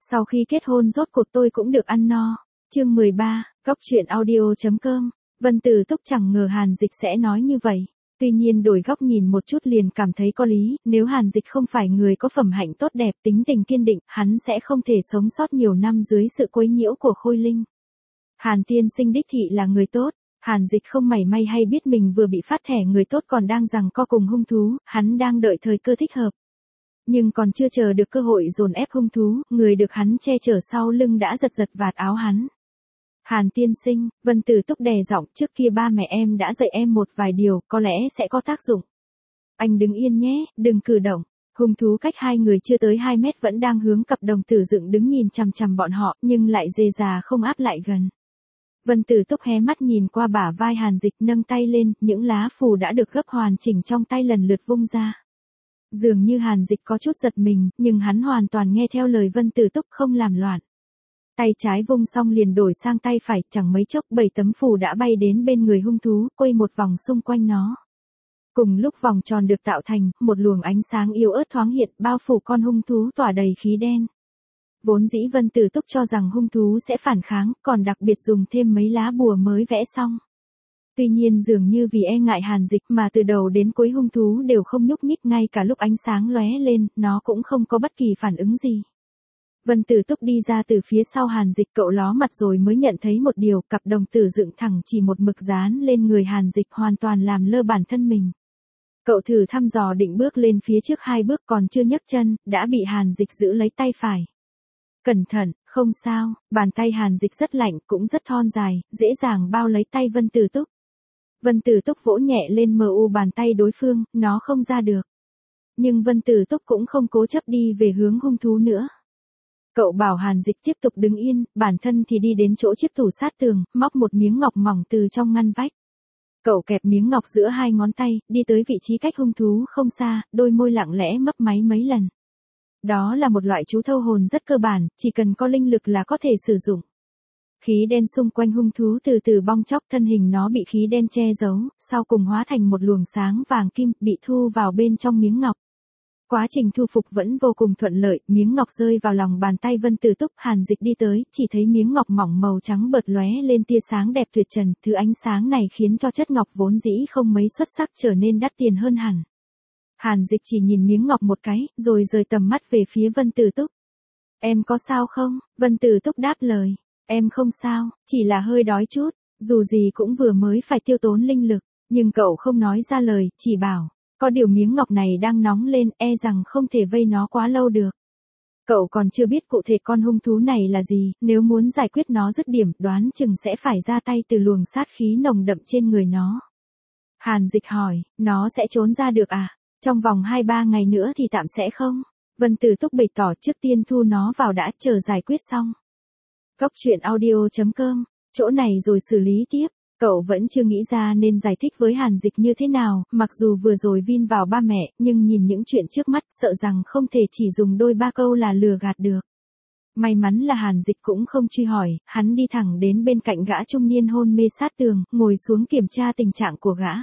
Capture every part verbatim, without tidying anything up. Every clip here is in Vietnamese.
Sau khi kết hôn rốt cuộc tôi cũng được ăn no. Chương mười ba, Góc truyện audio.com. Vân Tử Túc chẳng ngờ Hàn Dịch sẽ nói như vậy. Tuy nhiên đổi góc nhìn một chút liền cảm thấy có lý, nếu Hàn Dịch không phải người có phẩm hạnh tốt đẹp, tính tình kiên định, hắn sẽ không thể sống sót nhiều năm dưới sự quấy nhiễu của Khôi Linh. Hàn tiên sinh đích thị là người tốt. Hàn Dịch không mảy may hay biết mình vừa bị phát thẻ người tốt còn đang giằng co cùng hung thú, hắn đang đợi thời cơ thích hợp. Nhưng còn chưa chờ được cơ hội dồn ép hung thú, người được hắn che chở sau lưng đã giật giật vạt áo hắn. Hàn tiên sinh, Vân Tử Túc đè giọng, trước kia ba mẹ em đã dạy em một vài điều, có lẽ sẽ có tác dụng. Anh đứng yên nhé, đừng cử động. Hung thú cách hai người chưa tới hai mét vẫn đang hướng cặp đồng tử dựng đứng nhìn chằm chằm bọn họ, nhưng lại dề dà không áp lại gần. Vân Tử Túc hé mắt nhìn qua bả vai Hàn Dịch, nâng tay lên, những lá phù đã được gấp hoàn chỉnh trong tay lần lượt vung ra. Dường như Hàn Dịch có chút giật mình, nhưng hắn hoàn toàn nghe theo lời Vân Tử Túc, không làm loạn. Tay trái vung xong liền đổi sang tay phải, chẳng mấy chốc bảy tấm phù đã bay đến bên người hung thú, quay một vòng xung quanh nó. Cùng lúc vòng tròn được tạo thành, một luồng ánh sáng yếu ớt thoáng hiện, bao phủ con hung thú tỏa đầy khí đen. Vốn dĩ Vân Tử Túc cho rằng hung thú sẽ phản kháng, còn đặc biệt dùng thêm mấy lá bùa mới vẽ xong. Tuy nhiên dường như vì e ngại Hàn Dịch mà từ đầu đến cuối hung thú đều không nhúc nhích, ngay cả lúc ánh sáng lóe lên, nó cũng không có bất kỳ phản ứng gì. Vân Tử Túc đi ra từ phía sau Hàn Dịch, cậu ló mặt rồi mới nhận thấy một điều, cặp đồng tử dựng thẳng chỉ một mực dán lên người Hàn Dịch, hoàn toàn làm lơ bản thân mình. Cậu thử thăm dò định bước lên phía trước hai bước, còn chưa nhấc chân, đã bị Hàn Dịch giữ lấy tay phải. Cẩn thận, không sao, bàn tay Hàn Dịch rất lạnh, cũng rất thon dài, dễ dàng bao lấy tay Vân Tử Túc. Vân Tử Túc vỗ nhẹ lên mờ u bàn tay đối phương, nó không ra được. Nhưng Vân Tử Túc cũng không cố chấp đi về hướng hung thú nữa. Cậu bảo Hàn Dịch tiếp tục đứng yên, bản thân thì đi đến chỗ chiếc tủ sát tường, móc một miếng ngọc mỏng từ trong ngăn vách. Cậu kẹp miếng ngọc giữa hai ngón tay, đi tới vị trí cách hung thú không xa, đôi môi lặng lẽ mấp máy mấy lần. Đó là một loại chú thâu hồn rất cơ bản, chỉ cần có linh lực là có thể sử dụng. Khí đen xung quanh hung thú từ từ bong chóc, thân hình nó bị khí đen che giấu, sau cùng hóa thành một luồng sáng vàng kim, bị thu vào bên trong miếng ngọc. Quá trình thu phục vẫn vô cùng thuận lợi, miếng ngọc rơi vào lòng bàn tay Vân Tử Túc, Hàn Dịch đi tới, chỉ thấy miếng ngọc mỏng màu trắng bợt lóe lên tia sáng đẹp tuyệt trần, thứ ánh sáng này khiến cho chất ngọc vốn dĩ không mấy xuất sắc trở nên đắt tiền hơn hẳn. Hàn Dịch chỉ nhìn miếng ngọc một cái, rồi rời tầm mắt về phía Vân Tử Túc. Em có sao không? Vân Tử Túc đáp lời. Em không sao, chỉ là hơi đói chút, dù gì cũng vừa mới phải tiêu tốn linh lực, nhưng cậu không nói ra lời, chỉ bảo, có điều miếng ngọc này đang nóng lên, e rằng không thể vây nó quá lâu được. Cậu còn chưa biết cụ thể con hung thú này là gì, nếu muốn giải quyết nó dứt điểm, đoán chừng sẽ phải ra tay từ luồng sát khí nồng đậm trên người nó. Hàn Dịch hỏi, nó sẽ trốn ra được à? Trong vòng hai ba ngày nữa thì tạm sẽ không? Vân Tử Túc bày tỏ, trước tiên thu nó vào đã, chờ giải quyết xong. Góc truyện audio.com, chỗ này rồi xử lý tiếp. Cậu vẫn chưa nghĩ ra nên giải thích với Hàn Dịch như thế nào, mặc dù vừa rồi vin vào ba mẹ, nhưng nhìn những chuyện trước mắt, sợ rằng không thể chỉ dùng đôi ba câu là lừa gạt được. May mắn là Hàn Dịch cũng không truy hỏi, hắn đi thẳng đến bên cạnh gã trung niên hôn mê sát tường, ngồi xuống kiểm tra tình trạng của gã.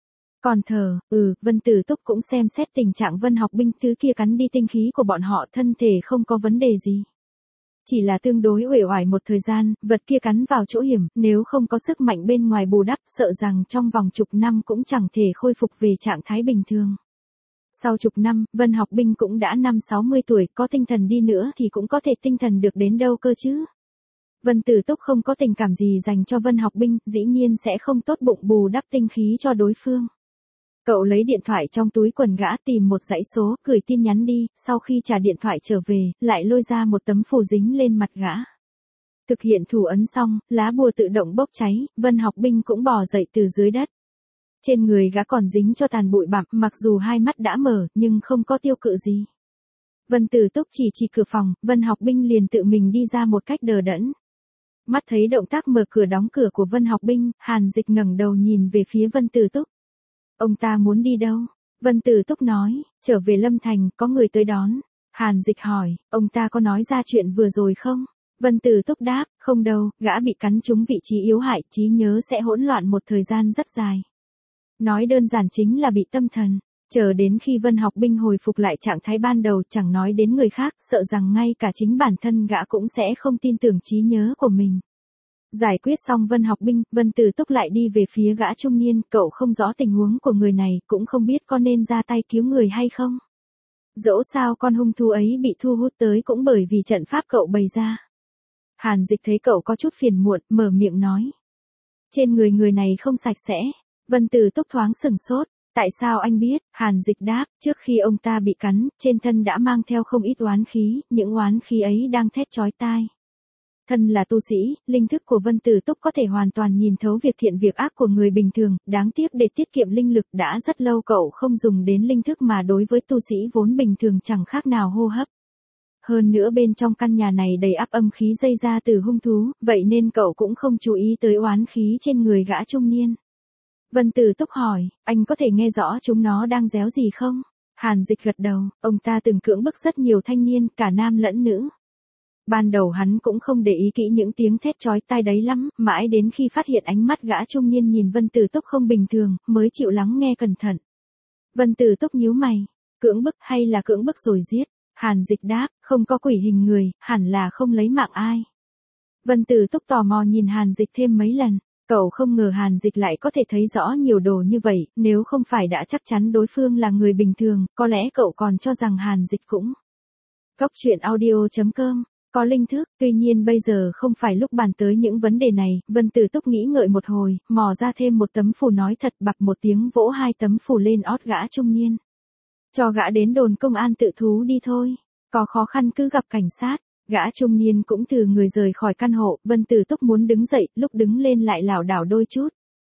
Còn thờ, ừ, Vân Tử Túc cũng xem xét tình trạng Vân Học Binh, thứ kia cắn đi tinh khí của bọn họ, thân thể không có vấn đề gì. Chỉ là tương đối uể oải một thời gian, vật kia cắn vào chỗ hiểm, nếu không có sức mạnh bên ngoài bù đắp, sợ rằng trong vòng chục năm cũng chẳng thể khôi phục về trạng thái bình thường. Sau chục năm, Vân Học Binh cũng đã năm sáu mươi tuổi, có tinh thần đi nữa thì cũng có thể tinh thần được đến đâu cơ chứ. Vân Tử Túc không có tình cảm gì dành cho Vân Học Binh, dĩ nhiên sẽ không tốt bụng bù đắp tinh khí cho đối phương. Cậu lấy điện thoại trong túi quần gã, tìm một dãy số, gửi tin nhắn đi, sau khi trả điện thoại trở về, lại lôi ra một tấm phù dính lên mặt gã. Thực hiện thủ ấn xong, lá bùa tự động bốc cháy, Vân Học Binh cũng bò dậy từ dưới đất. Trên người gã còn dính cho tàn bụi bặm, mặc dù hai mắt đã mở, nhưng không có tiêu cự gì. Vân Tử Túc chỉ chỉ cửa phòng, Vân Học Binh liền tự mình đi ra một cách đờ đẫn. Mắt thấy động tác mở cửa đóng cửa của Vân Học Binh, Hàn Dịch ngẩng đầu nhìn về phía Vân Tử Túc. Ông ta muốn đi đâu? Vân Tử Túc nói, trở về Lâm Thành, có người tới đón. Hàn Dịch hỏi, ông ta có nói ra chuyện vừa rồi không? Vân Tử Túc đáp, không đâu, gã bị cắn trúng vị trí yếu hại, trí nhớ sẽ hỗn loạn một thời gian rất dài. Nói đơn giản chính là bị tâm thần. Chờ đến khi Vân Học Binh hồi phục lại trạng thái ban đầu, chẳng nói đến người khác, sợ rằng ngay cả chính bản thân gã cũng sẽ không tin tưởng trí nhớ của mình. Giải quyết xong Vân Học Binh, Vân Tử Túc lại đi về phía gã trung niên, cậu không rõ tình huống của người này, cũng không biết có nên ra tay cứu người hay không. Dẫu sao con hung thú ấy bị thu hút tới cũng bởi vì trận pháp cậu bày ra. Hàn Dịch thấy cậu có chút phiền muộn, mở miệng nói. Trên người người này không sạch sẽ. Vân Tử Túc thoáng sửng sốt. Tại sao anh biết? Hàn Dịch đáp, trước khi ông ta bị cắn, trên thân đã mang theo không ít oán khí, những oán khí ấy đang thét chói tai. Thân là tu sĩ, linh thức của Vân Tử Túc có thể hoàn toàn nhìn thấu việc thiện việc ác của người bình thường, đáng tiếc để tiết kiệm linh lực đã rất lâu cậu không dùng đến linh thức mà đối với tu sĩ vốn bình thường chẳng khác nào hô hấp. Hơn nữa bên trong căn nhà này đầy ắp âm khí dây ra từ hung thú, vậy nên cậu cũng không chú ý tới oán khí trên người gã trung niên. Vân Tử Túc hỏi, anh có thể nghe rõ chúng nó đang réo gì không? Hàn Dịch gật đầu, ông ta từng cưỡng bức rất nhiều thanh niên, cả nam lẫn nữ. Ban đầu hắn cũng không để ý kỹ những tiếng thét chói tai đấy lắm, mãi đến khi phát hiện ánh mắt gã trung niên nhìn Vân Tử Túc không bình thường, mới chịu lắng nghe cẩn thận. Vân Tử Túc nhíu mày, cưỡng bức hay là cưỡng bức rồi giết? Hàn Dịch đáp, không có quỷ hình người, hẳn là không lấy mạng ai. Vân Tử Túc tò mò nhìn Hàn Dịch thêm mấy lần, cậu không ngờ Hàn Dịch lại có thể thấy rõ nhiều đồ như vậy, nếu không phải đã chắc chắn đối phương là người bình thường, có lẽ cậu còn cho rằng Hàn Dịch cũng. Góc truyện audio chấm com có linh thức, tuy nhiên bây giờ không phải lúc bàn tới những vấn đề này, Vân Tử Túc nghĩ ngợi một hồi, mò ra thêm một tấm phù nói thật bập một tiếng vỗ hai tấm phù lên ót gã trung niên. Cho gã đến đồn công an tự thú đi thôi, có khó khăn cứ gặp cảnh sát. Gã trung niên cũng từ người rời khỏi căn hộ, Vân Tử Túc muốn đứng dậy, lúc đứng lên lại lảo đảo đôi chút.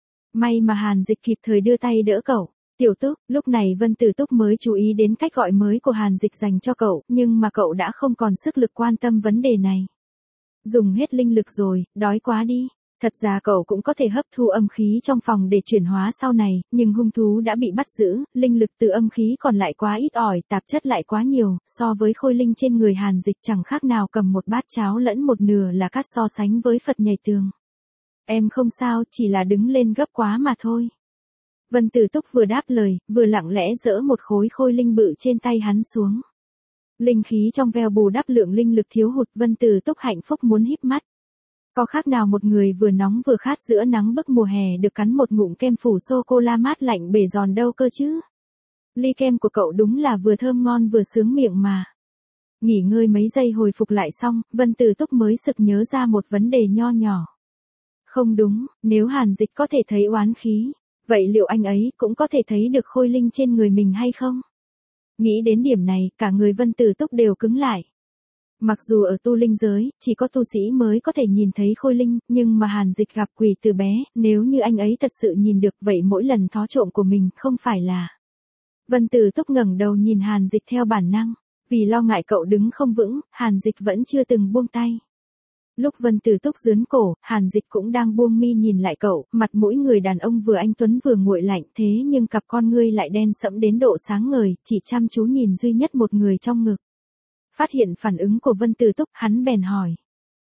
May mà Hàn Dịch kịp thời đưa tay đỡ cậu. Tiểu Túc, lúc này Vân Tử Túc mới chú ý đến cách gọi mới của Hàn Dịch dành cho cậu, nhưng mà cậu đã không còn sức lực quan tâm vấn đề này. Dùng hết linh lực rồi, đói quá đi. Thật ra cậu cũng có thể hấp thu âm khí trong phòng để chuyển hóa sau này, nhưng hung thú đã bị bắt giữ, linh lực từ âm khí còn lại quá ít ỏi, tạp chất lại quá nhiều, so với khôi linh trên người Hàn Dịch chẳng khác nào cầm một bát cháo lẫn một nửa là cát so sánh với Phật nhảy tường. Em không sao, chỉ là đứng lên gấp quá mà thôi. Vân Tử Túc vừa đáp lời, vừa lặng lẽ dỡ một khối khôi linh bự trên tay hắn xuống. Linh khí trong veo bù đắp lượng linh lực thiếu hụt, Vân Tử Túc hạnh phúc muốn híp mắt. Có khác nào một người vừa nóng vừa khát giữa nắng bức mùa hè được cắn một ngụm kem phủ sô-cô-la mát lạnh bể giòn đâu cơ chứ. Ly kem của cậu đúng là vừa thơm ngon vừa sướng miệng mà. Nghỉ ngơi mấy giây hồi phục lại xong, Vân Tử Túc mới sực nhớ ra một vấn đề nho nhỏ. Không đúng, nếu Hàn Dịch có thể thấy oán khí, vậy liệu anh ấy cũng có thể thấy được khôi linh trên người mình hay không? Nghĩ đến điểm này, cả người Vân Tử Túc đều cứng lại. Mặc dù ở tu linh giới, chỉ có tu sĩ mới có thể nhìn thấy khôi linh, nhưng mà Hàn Dịch gặp quỷ từ bé, nếu như anh ấy thật sự nhìn được vậy mỗi lần thó trộm của mình không phải là. Vân Tử Túc ngẩng đầu nhìn Hàn Dịch theo bản năng, vì lo ngại cậu đứng không vững, Hàn Dịch vẫn chưa từng buông tay. Lúc Vân Tử Túc giướn cổ, Hàn Dịch cũng đang buông mi nhìn lại cậu, mặt mũi người đàn ông vừa anh tuấn vừa nguội lạnh, thế nhưng cặp con ngươi lại đen sẫm đến độ sáng ngời, chỉ chăm chú nhìn duy nhất một người trong ngực. Phát hiện phản ứng của Vân Tử Túc, hắn bèn hỏi.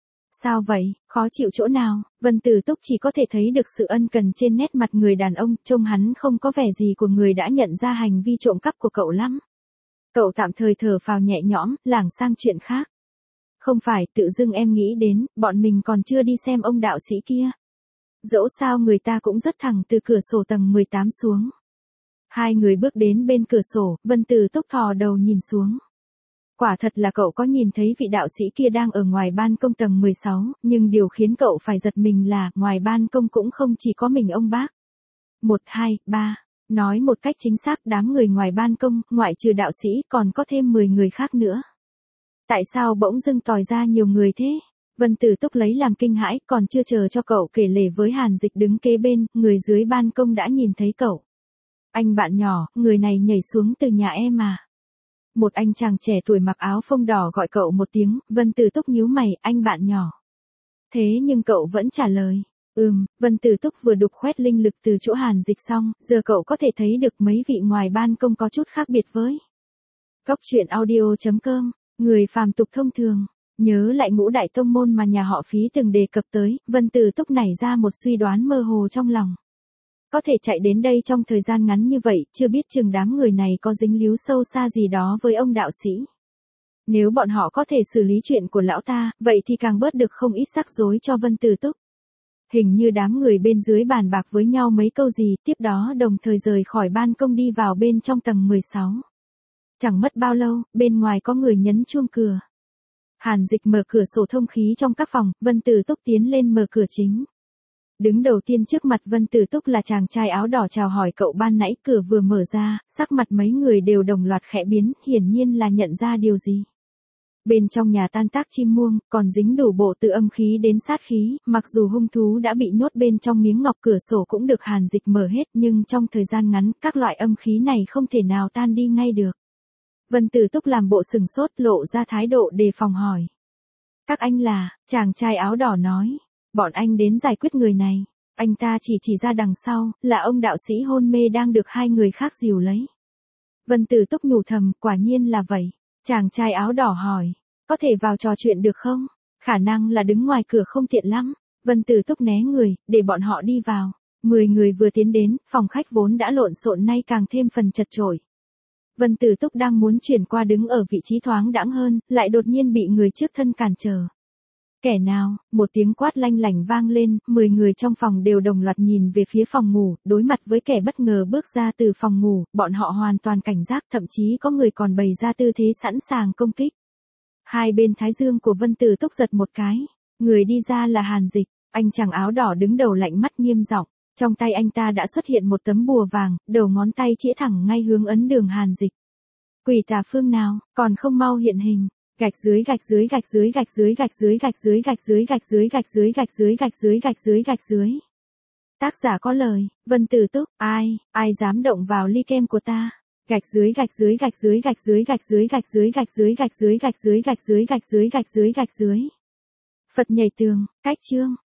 Sao vậy, khó chịu chỗ nào? Vân Tử Túc chỉ có thể thấy được sự ân cần trên nét mặt người đàn ông, trông hắn không có vẻ gì của người đã nhận ra hành vi trộm cắp của cậu lắm. Cậu tạm thời thở phào nhẹ nhõm, lảng sang chuyện khác. Không phải, tự dưng em nghĩ đến, bọn mình còn chưa đi xem ông đạo sĩ kia. Dẫu sao người ta cũng rất thẳng từ cửa sổ tầng mười tám xuống. Hai người bước đến bên cửa sổ, Vân Tử Túc thò đầu nhìn xuống. Quả thật là cậu có nhìn thấy vị đạo sĩ kia đang ở ngoài ban công tầng mười sáu, nhưng điều khiến cậu phải giật mình là, ngoài ban công cũng không chỉ có mình ông bác. Một, hai, ba. Nói một cách chính xác, đám người ngoài ban công, ngoại trừ đạo sĩ, còn có thêm mười người khác nữa. Tại sao bỗng dưng tòi ra nhiều người thế? Vân Tử Túc lấy làm kinh hãi, còn chưa chờ cho cậu kể lể với Hàn Dịch đứng kế bên, người dưới ban công đã nhìn thấy cậu. Anh bạn nhỏ, người này nhảy xuống từ nhà em à? Một anh chàng trẻ tuổi mặc áo phông đỏ gọi cậu một tiếng, Vân Tử Túc nhíu mày, anh bạn nhỏ. Thế nhưng cậu vẫn trả lời. Ừm, Vân Tử Túc vừa đục khoét linh lực từ chỗ Hàn Dịch xong, giờ cậu có thể thấy được mấy vị ngoài ban công có chút khác biệt với. Góc truyện audio chấm com, người phàm tục thông thường. Nhớ lại ngũ đại tông môn mà nhà họ Phí từng đề cập tới, Vân Tử Túc nảy ra một suy đoán mơ hồ trong lòng. Có thể chạy đến đây trong thời gian ngắn như vậy, chưa biết chừng đám người này có dính líu sâu xa gì đó với ông đạo sĩ. Nếu bọn họ có thể xử lý chuyện của lão ta, vậy thì càng bớt được không ít rắc rối cho Vân Tử Túc. Hình như đám người bên dưới bàn bạc với nhau mấy câu gì, tiếp đó đồng thời rời khỏi ban công đi vào bên trong tầng mười sáu. Chẳng mất bao lâu, bên ngoài có người nhấn chuông cửa. Hàn Dịch mở cửa sổ thông khí trong các phòng, Vân Tử Túc tiến lên mở cửa chính. Đứng đầu tiên trước mặt Vân Tử Túc là chàng trai áo đỏ chào hỏi cậu ban nãy, cửa vừa mở ra, sắc mặt mấy người đều đồng loạt khẽ biến, hiển nhiên là nhận ra điều gì. Bên trong nhà tan tác chim muông, còn dính đủ bộ từ âm khí đến sát khí, mặc dù hung thú đã bị nhốt bên trong miếng ngọc, cửa sổ cũng được Hàn Dịch mở hết, nhưng trong thời gian ngắn, các loại âm khí này không thể nào tan đi ngay được. Vân Tử Túc làm bộ sừng sốt, lộ ra thái độ đề phòng hỏi. Các anh là, chàng trai áo đỏ nói, bọn anh đến giải quyết người này. Anh ta chỉ chỉ ra đằng sau, là ông đạo sĩ hôn mê đang được hai người khác dìu lấy. Vân Tử Túc nhủ thầm, quả nhiên là vậy. Chàng trai áo đỏ hỏi, có thể vào trò chuyện được không? Khả năng là đứng ngoài cửa không tiện lắm. Vân Tử Túc né người, để bọn họ đi vào. Mười người vừa tiến đến, phòng khách vốn đã lộn xộn nay càng thêm phần chật chội. Vân Tử Túc đang muốn chuyển qua đứng ở vị trí thoáng đãng hơn, lại đột nhiên bị người trước thân cản trở. Kẻ nào? Một tiếng quát lanh lảnh vang lên, mười người trong phòng đều đồng loạt nhìn về phía phòng ngủ, đối mặt với kẻ bất ngờ bước ra từ phòng ngủ, bọn họ hoàn toàn cảnh giác, thậm chí có người còn bày ra tư thế sẵn sàng công kích. Hai bên thái dương của Vân Tử Túc giật một cái, người đi ra là Hàn Dịch, anh chàng áo đỏ đứng đầu lạnh mắt nghiêm giọng, trong tay anh ta đã xuất hiện một tấm bùa vàng, đầu ngón tay chĩa thẳng ngay hướng ấn đường Hàn Dịch. Quỷ tà phương nào, còn không mau hiện hình. Gạch dưới gạch dưới gạch dưới gạch dưới gạch dưới gạch dưới gạch dưới gạch dưới gạch dưới gạch dưới gạch dưới gạch dưới gạch dưới. Tác giả có lời, Vân Tử Túc, ai, ai dám động vào ly kem của ta? Gạch dưới gạch dưới gạch dưới gạch dưới gạch dưới gạch dưới gạch dưới gạch dưới gạch dưới gạch dưới gạch dưới gạch dưới gạch dưới. Phật nhảy tường, cách chương.